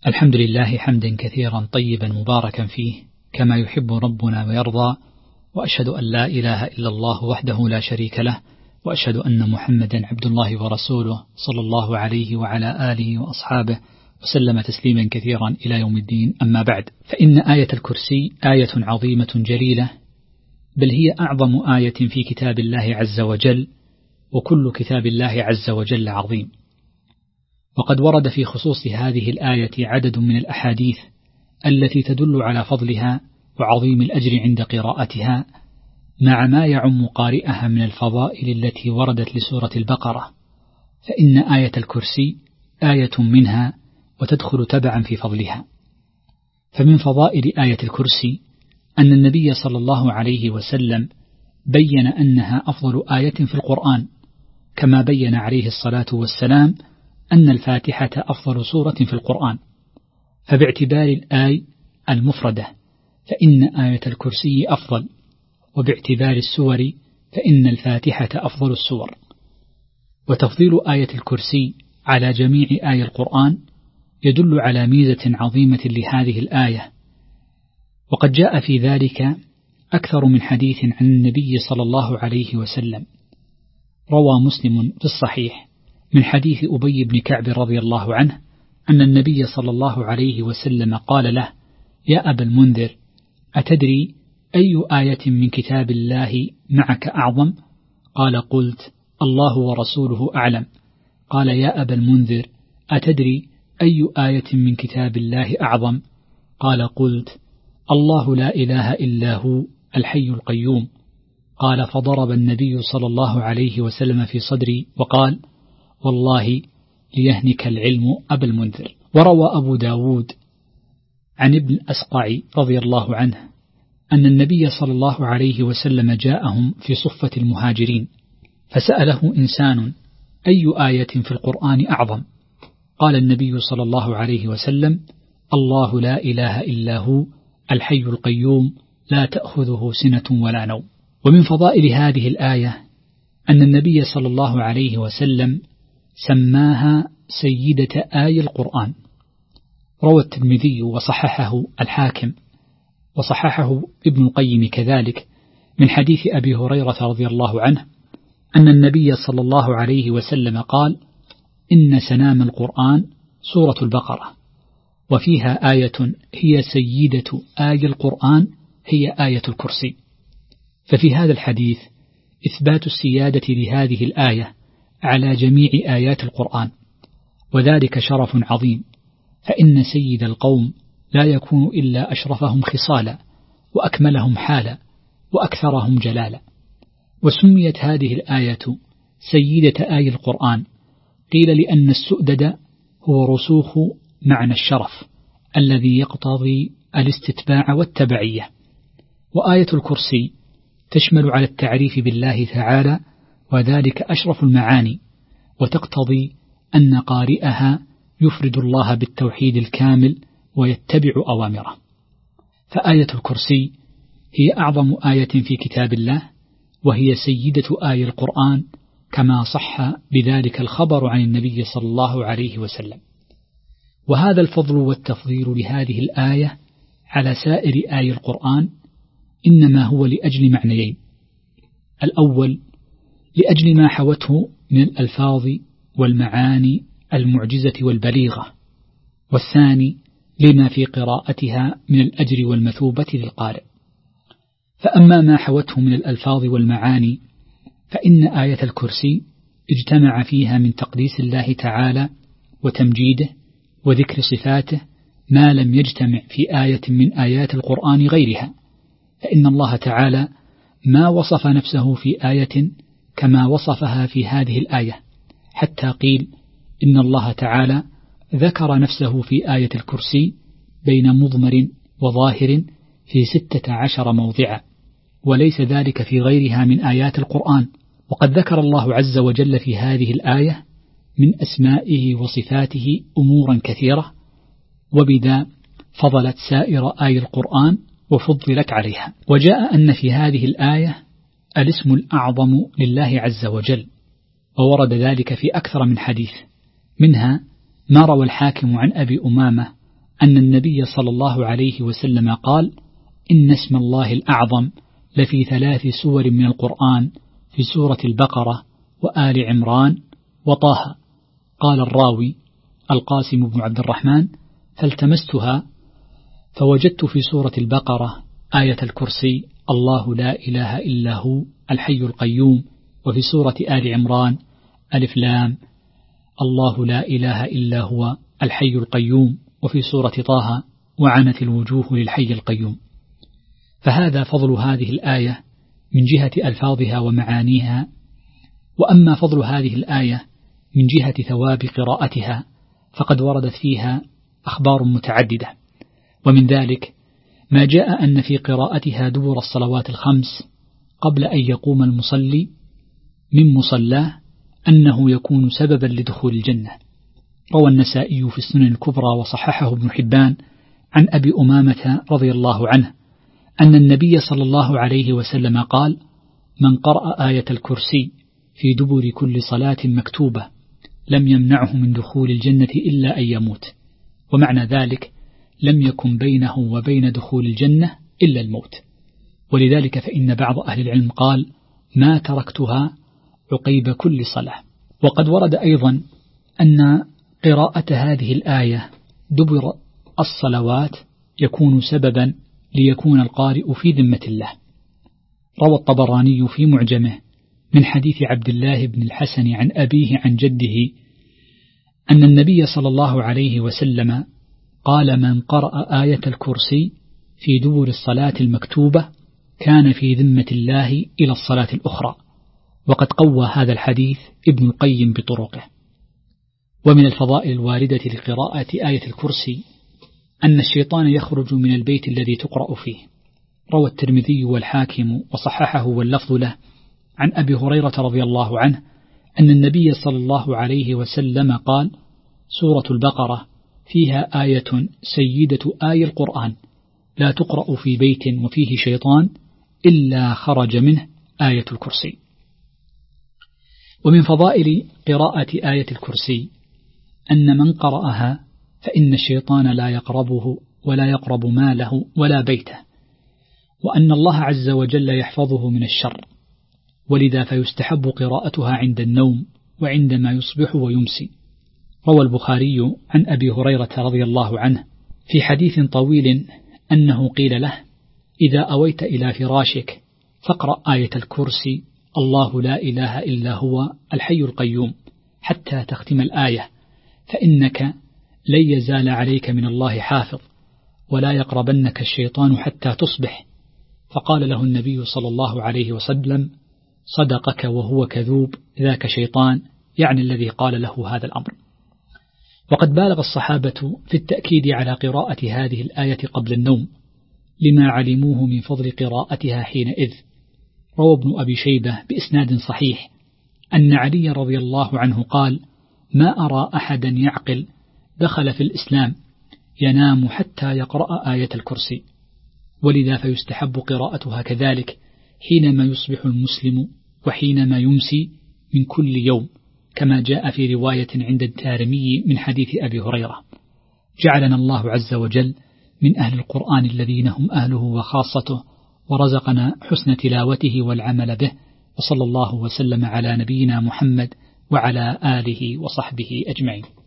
الحمد لله حمدا كثيرا طيبا مباركا فيه كما يحب ربنا ويرضى، وأشهد أن لا إله إلا الله وحده لا شريك له، وأشهد أن محمدا عبد الله ورسوله صلى الله عليه وعلى آله وأصحابه وسلم تسليما كثيرا إلى يوم الدين. أما بعد، فإن آية الكرسي آية عظيمة جليلة، بل هي أعظم آية في كتاب الله عز وجل، وكل كتاب الله عز وجل عظيم. وقد ورد في خصوص هذه الآية عدد من الأحاديث التي تدل على فضلها وعظيم الأجر عند قراءتها، مع ما يعم قارئها من الفضائل التي وردت لسورة البقرة، فإن آية الكرسي آية منها وتدخل تبعا في فضلها. فمن فضائل آية الكرسي أن النبي صلى الله عليه وسلم بين أنها أفضل آية في القرآن، كما بين عليه الصلاة والسلام أن الفاتحة أفضل سورة في القرآن. فباعتبار الآية المفردة فإن آية الكرسي أفضل، وباعتبار السور فإن الفاتحة أفضل السور. وتفضيل آية الكرسي على جميع آية القرآن يدل على ميزة عظيمة لهذه الآية، وقد جاء في ذلك أكثر من حديث عن النبي صلى الله عليه وسلم. روى مسلم في الصحيح من حديث أبي بن كعب رضي الله عنه أن النبي صلى الله عليه وسلم قال له: يا أبا المنذر، أتدري أي آية من كتاب الله معك أعظم؟ قال: قلت: الله ورسوله أعلم. قال: يا أبا المنذر، أتدري أي آية من كتاب الله أعظم؟ قال: قلت: الله لا إله إلا هو الحي القيوم. قال: فضرب النبي صلى الله عليه وسلم في صدري وقال: والله ليهنك العلم أبا المنذر. وروى أبو داود عن ابن الأسقع رضي الله عنه أن النبي صلى الله عليه وسلم جاءهم في صفة المهاجرين، فسأله إنسان: أي آية في القرآن أعظم؟ قال النبي صلى الله عليه وسلم: الله لا إله إلا هو الحي القيوم لا تأخذه سنة ولا نوم. ومن فضائل هذه الآية أن النبي صلى الله عليه وسلم سماها سيدة آي القرآن. روى الترمذي وصححه الحاكم، وصححه ابن القيم كذلك، من حديث أبي هريرة رضي الله عنه أن النبي صلى الله عليه وسلم قال: إن سنام القرآن سورة البقرة، وفيها آية هي سيدة آي القرآن، هي آية الكرسي. ففي هذا الحديث إثبات السيادة لهذه الآية على جميع آيات القرآن، وذلك شرف عظيم، فإن سيد القوم لا يكون إلا أشرفهم خصالا، وأكملهم حالا، وأكثرهم جلالا. وسميت هذه الآية سيدة آي القرآن قيل لأن السؤدد هو رسوخ معنى الشرف الذي يقتضي الاستتباع والتبعية. وآية الكرسي تشمل على التعريف بالله تعالى، وذلك أشرف المعاني، وتقتضي أن قارئها يفرد الله بالتوحيد الكامل ويتبع أوامره. فآية الكرسي هي أعظم آية في كتاب الله، وهي سيدة آي القرآن، كما صح بذلك الخبر عن النبي صلى الله عليه وسلم. وهذا الفضل والتفضيل لهذه الآية على سائر آي القرآن إنما هو لأجل معنيين: الأول لأجل ما حوته من الألفاظ والمعاني المعجزة والبليغة، والثاني لما في قراءتها من الأجر والمثوبة للقارئ. فأما ما حوته من الألفاظ والمعاني فإن آية الكرسي اجتمع فيها من تقديس الله تعالى وتمجيده وذكر صفاته ما لم يجتمع في آية من آيات القرآن غيرها. فإن الله تعالى ما وصف نفسه في آية كما وصفها في هذه الآية، حتى قيل إن الله تعالى ذكر نفسه في آية الكرسي بين مضمر وظاهر في 16 موضعا، وليس ذلك في غيرها من آيات القرآن. وقد ذكر الله عز وجل في هذه الآية من أسمائه وصفاته أمورا كثيرة، وبذا فضلت سائر آي القرآن وفضلت عليها. وجاء أن في هذه الآية الاسم الأعظم لله عز وجل، وورد ذلك في أكثر من حديث، منها ما روى الحاكم عن أبي أمامة أن النبي صلى الله عليه وسلم قال: إن اسم الله الأعظم لفي 3 سور من القرآن، في سورة البقرة وآل عمران وطه. قال الراوي القاسم بن عبد الرحمن: فالتمستها فوجدت في سورة البقرة آية الكرسي الله لا إله إلا هو الحي القيوم، وفي سورة آل عمران ألف لام الله لا إله إلا هو الحي القيوم، وفي سورة طه وعنت الوجوه للحي القيوم. فهذا فضل هذه الآية من جهة ألفاظها ومعانيها. وأما فضل هذه الآية من جهة ثواب قراءتها فقد وردت فيها أخبار متعددة، ومن ذلك ما جاء أن في قراءتها دبر الصلوات الخمس قبل أن يقوم المصلي من مصلاه أنه يكون سببا لدخول الجنة. روى النسائي في السنن الكبرى وصححه ابن حبان عن أبي أمامة رضي الله عنه أن النبي صلى الله عليه وسلم قال: من قرأ آية الكرسي في دبر كل صلاة مكتوبة لم يمنعه من دخول الجنة إلا أن يموت. ومعنى ذلك لم يكن بينه وبين دخول الجنة إلا الموت. ولذلك فإن بعض أهل العلم قال: ما تركتها عقيب كل صلاة. وقد ورد أيضا أن قراءة هذه الآية دبر الصلوات يكون سببا ليكون القارئ في ذمة الله. روى الطبراني في معجمه من حديث عبد الله بن الحسن عن أبيه عن جده أن النبي صلى الله عليه وسلم قال: من قرأ آية الكرسي في دبر الصلاة المكتوبة كان في ذمة الله إلى الصلاة الأخرى. وقد قوى هذا الحديث ابن القيم بطرقه. ومن الفضائل الواردة لقراءة آية الكرسي أن الشيطان يخرج من البيت الذي تقرأ فيه. روى الترمذي والحاكم وصححه واللفظ له عن أبي هريرة رضي الله عنه أن النبي صلى الله عليه وسلم قال: سورة البقرة فيها آية سيدة آي القرآن لا تقرأ في بيت وفيه شيطان إلا خرج منه آية الكرسي. ومن فضائل قراءة آية الكرسي أن من قرأها فإن الشيطان لا يقربه ولا يقرب ماله ولا بيته، وأن الله عز وجل يحفظه من الشر، ولذا فيستحب قراءتها عند النوم وعندما يصبح ويمسي. روى البخاري عن أبي هريرة رضي الله عنه في حديث طويل أنه قيل له: إذا أويت إلى فراشك فاقرأ آية الكرسي الله لا إله إلا هو الحي القيوم حتى تختم الآية، فإنك لن يزال عليك من الله حافظ، ولا يقربنك الشيطان حتى تصبح. فقال له النبي صلى الله عليه وسلم: صدقك وهو كذوب ذاك شيطان، يعني الذي قال له هذا الأمر. وقد بالغ الصحابة في التأكيد على قراءة هذه الآية قبل النوم لما علموه من فضل قراءتها حينئذ. روى ابن أبي شيبة بإسناد صحيح أن علي رضي الله عنه قال: ما أرى أحدا يعقل دخل في الإسلام ينام حتى يقرأ آية الكرسي. ولذا فيستحب قراءتها كذلك حينما يصبح المسلم وحينما يمسي من كل يوم، كما جاء في رواية عند الدارمي من حديث أبي هريرة. جعلنا الله عز وجل من أهل القرآن الذين هم أهله وخاصته، ورزقنا حسن تلاوته والعمل به، وصلى الله وسلم على نبينا محمد وعلى آله وصحبه أجمعين.